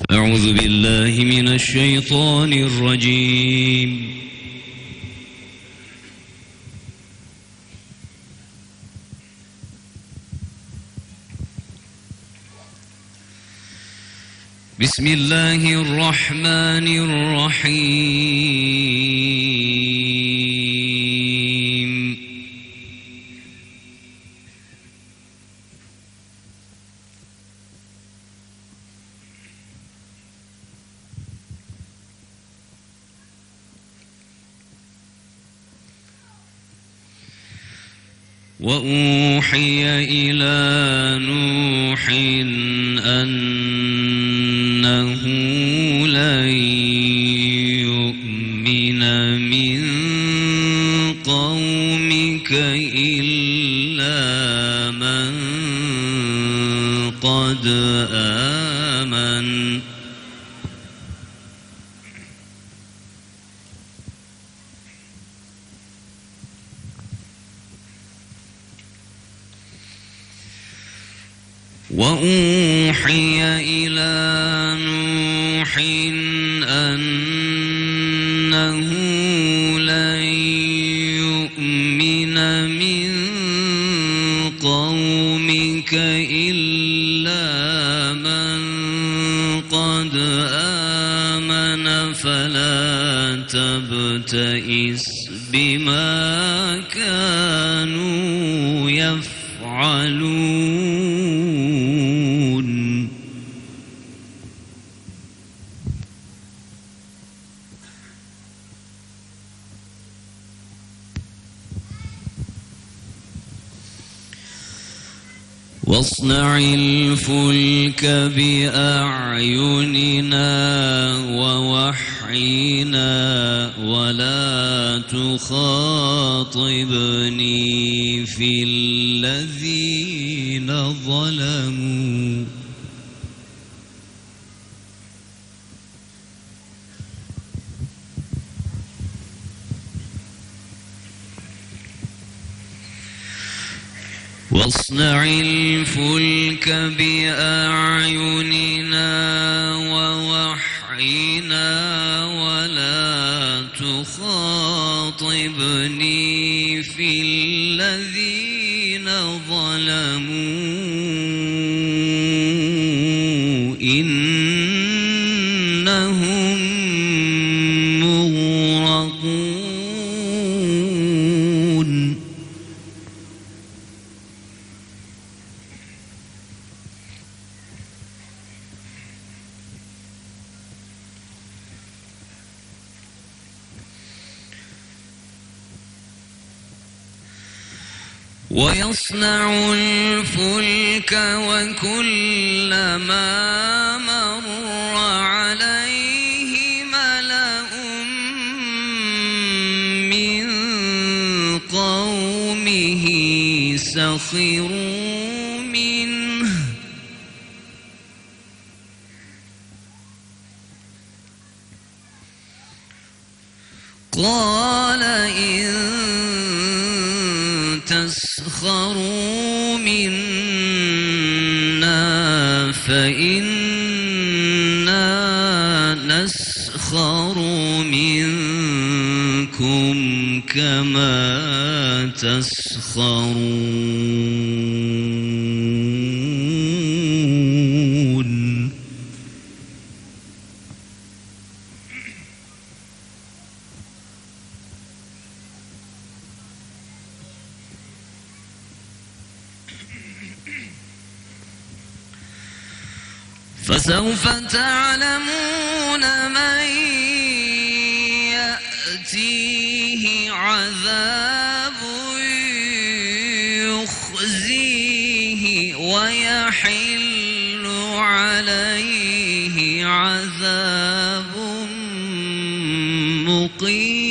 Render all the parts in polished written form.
أعوذ بالله من الشيطان الرجيم. بسم الله الرحمن الرحيم. وأوحي إلى نوح أنه لن يؤمن من قومك إلا من قد آمن وأوحي إلى نوح أنه لن يؤمن من قومك إلا من قد آمن فلا تبتئس بما كانوا يفعلون. واصنع الفلك بأعيننا ووحينا ولا تخاطبني في الذين ظلموا واصنع الفلك بأعيننا ووحينا ولا تخاطبني في الذين ظلموا إنهم مغرقون. ويصنع الفلك وكلما مر عليه ملأ من قومه سخروا منه قال إن تسخروا منا فإنا نسخر منكم كما تسخرون. فسوف تعلمون من يأتيه عذاب يخزيه ويحل عليه عذاب مقيم.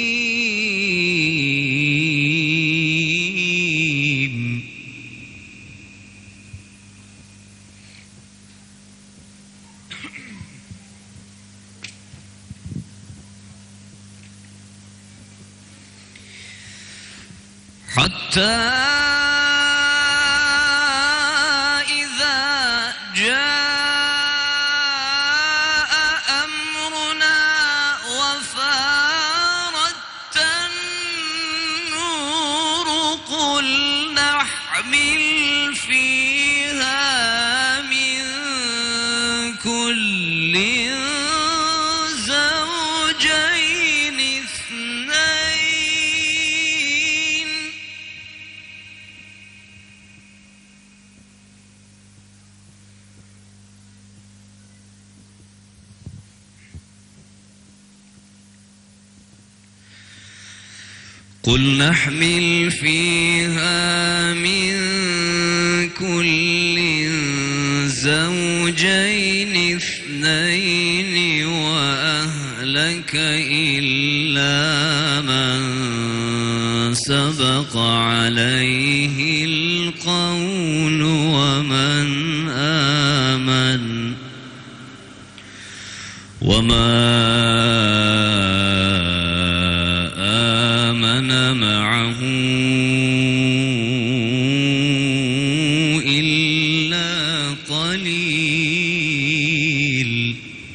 حتى إذا جاء قل نحمل فيها من كل زوجين اثنين وأهلك إلا من سبق عليه القول وما آمن معه إلا قليل.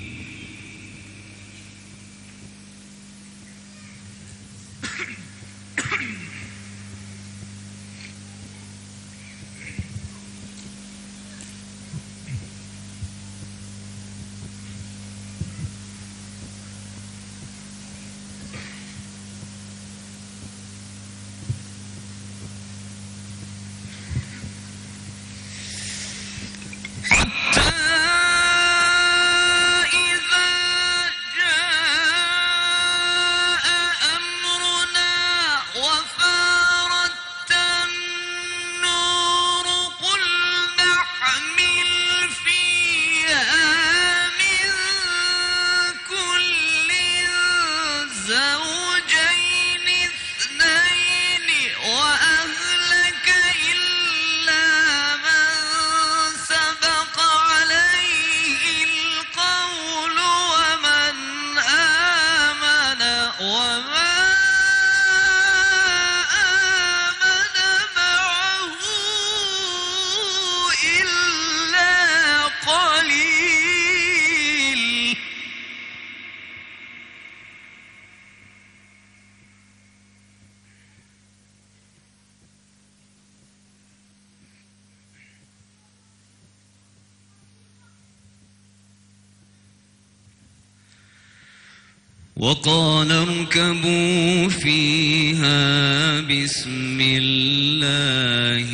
وقال اركبوا فيها بسم الله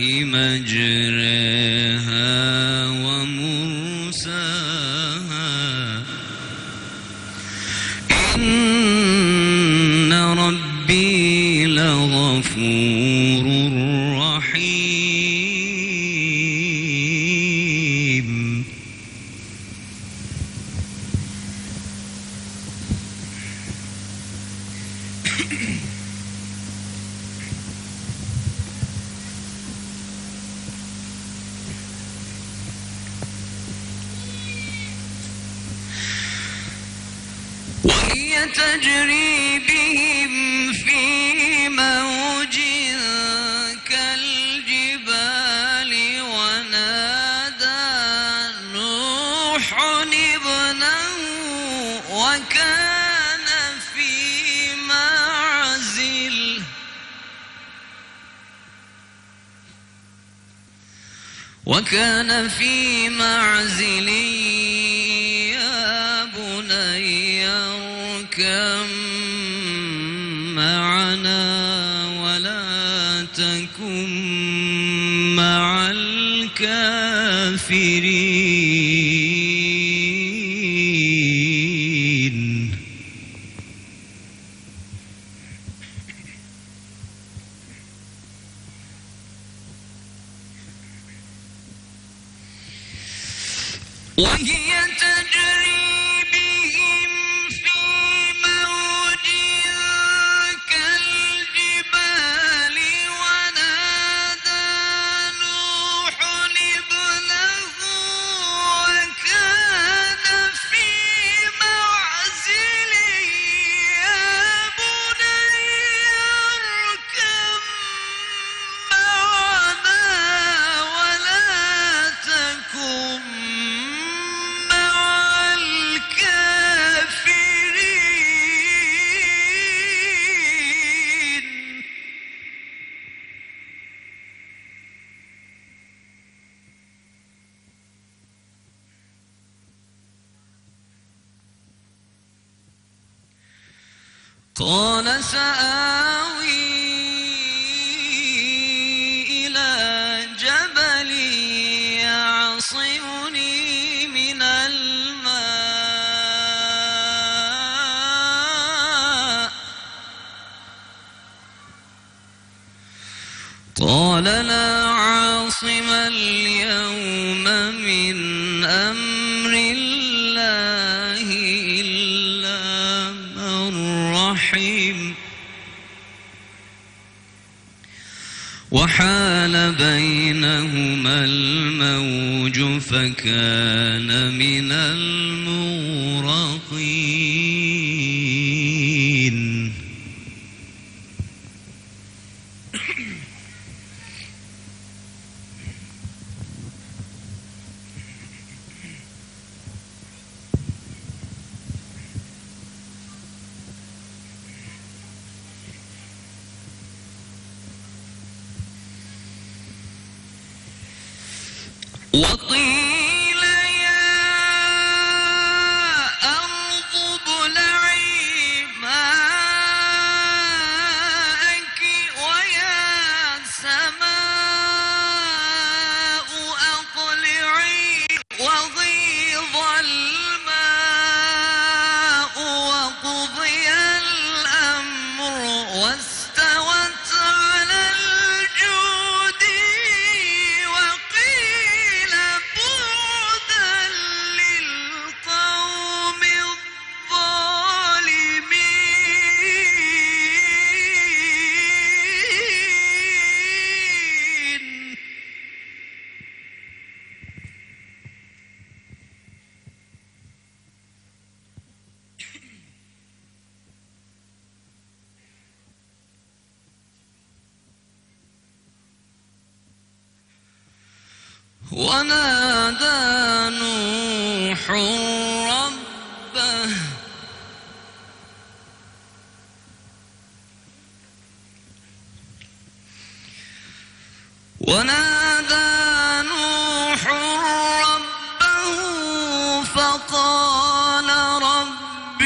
مجريها ومرساها إن ربي لغفور رحيم. وهي تجري بهم في موج كالجبال ونادى نوح ابنه وكان في معزل يا بني اركب معنا ولا تكن مع الكافرين. وهي تجري بهم في موج كالجبال ونادى نوح ابنه وكان في معزل يا بني اركب معنا ولا تكن قال سآوي إلى جبل يعصمني من الماء أمر الله إلا من رحم وحال بينهما الموج فكان من المغرقين وقيل يا أرض ابلعي ماءك ويا سماء أقلعي وغيض الماء وقضي الأمر واستوت على الجود وقيل بعدا للقوم الظالمين ونادى نوح ربه فقال رب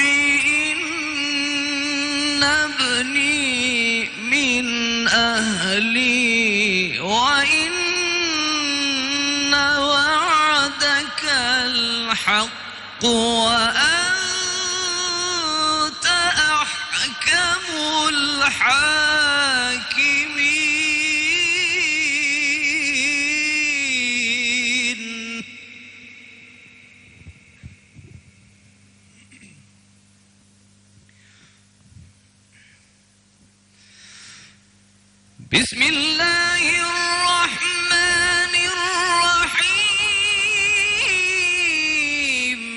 إن ابني من أهلي وإن وعدك الحق وأنت أحكم الحاكمين بسم الله الرحمن الرحيم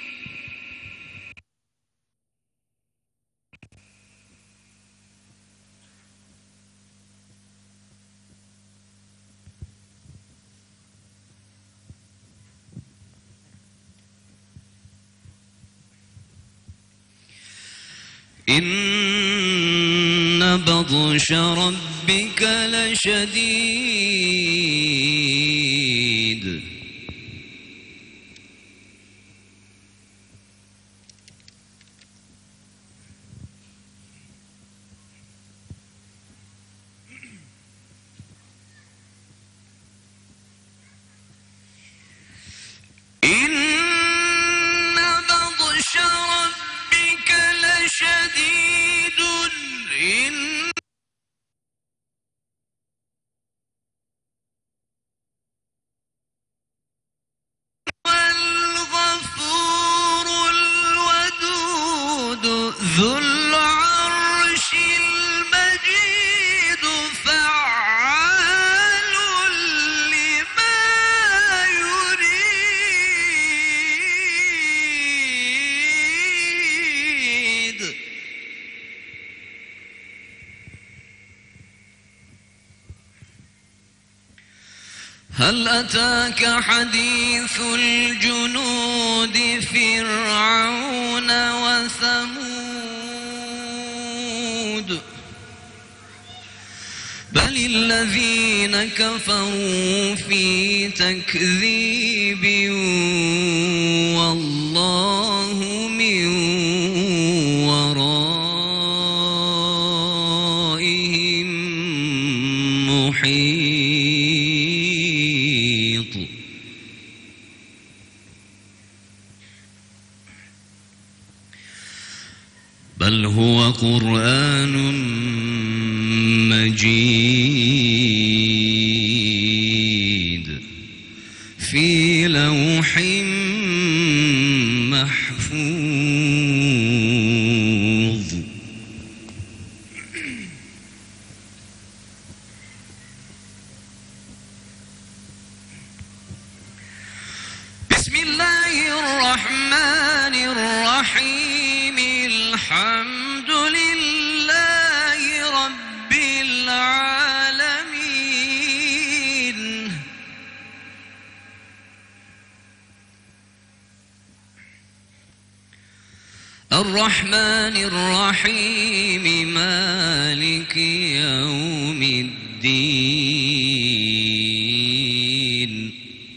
إن بطش ربك لشديد إن بطش ربك لشديد إن الغفور الودود ذو العرش المجيد فعال لما يريد هل أتاك حديث الجنود فرعون وثمود بل الذين كفروا في تكذيب والله من ورائهم محيط بل هو قرآن مجيد في لوح محفوظ. بسم الله الرحمن الرحيم. الحمد لله رب العالمين. الرحمن الرحيم مالك يوم الدين.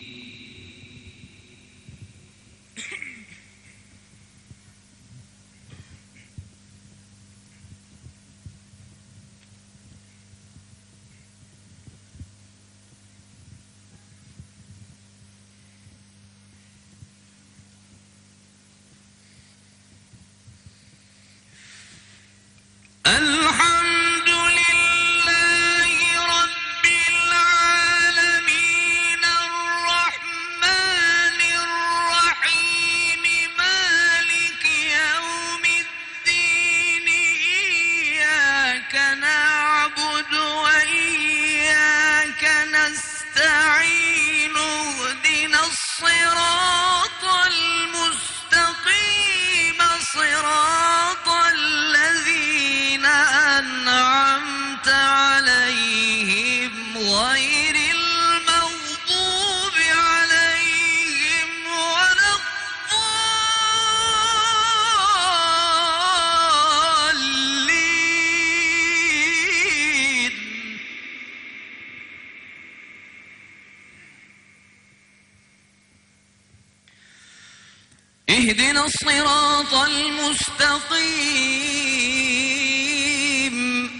الحمد لله رب العالمين. الرحمن الرحيم مالك يوم الدين. إياك نعبد وإياك نستعين. اهدنا الصراط المستقيم صراط الذين أنعمت عليهم غير المغضوب عليهم ولا الضالين. اهدنا الصراط المستقيم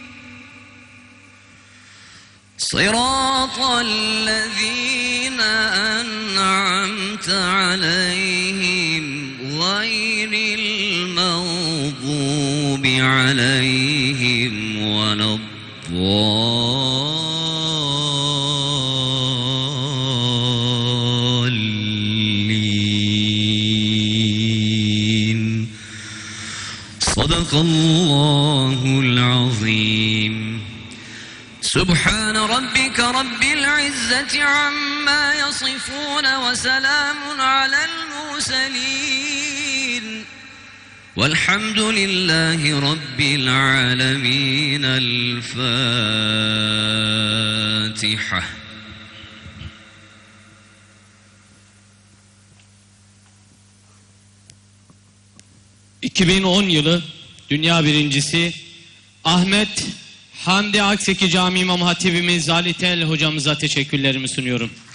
صراط الذين أنعمت عليهم غير المغضوب عليهم ولا الضالين. صدق الله العظيم. سبحان ربك رب العزة عما يصفون وسلام على المرسلين والحمد لله رب العالمين. الفاتحة. ...2010 yılı dünya birincisi Ahmet Hamdi Akseki Cami İmam Hatibimiz Ali Tel hocamıza teşekkürlerimi sunuyorum.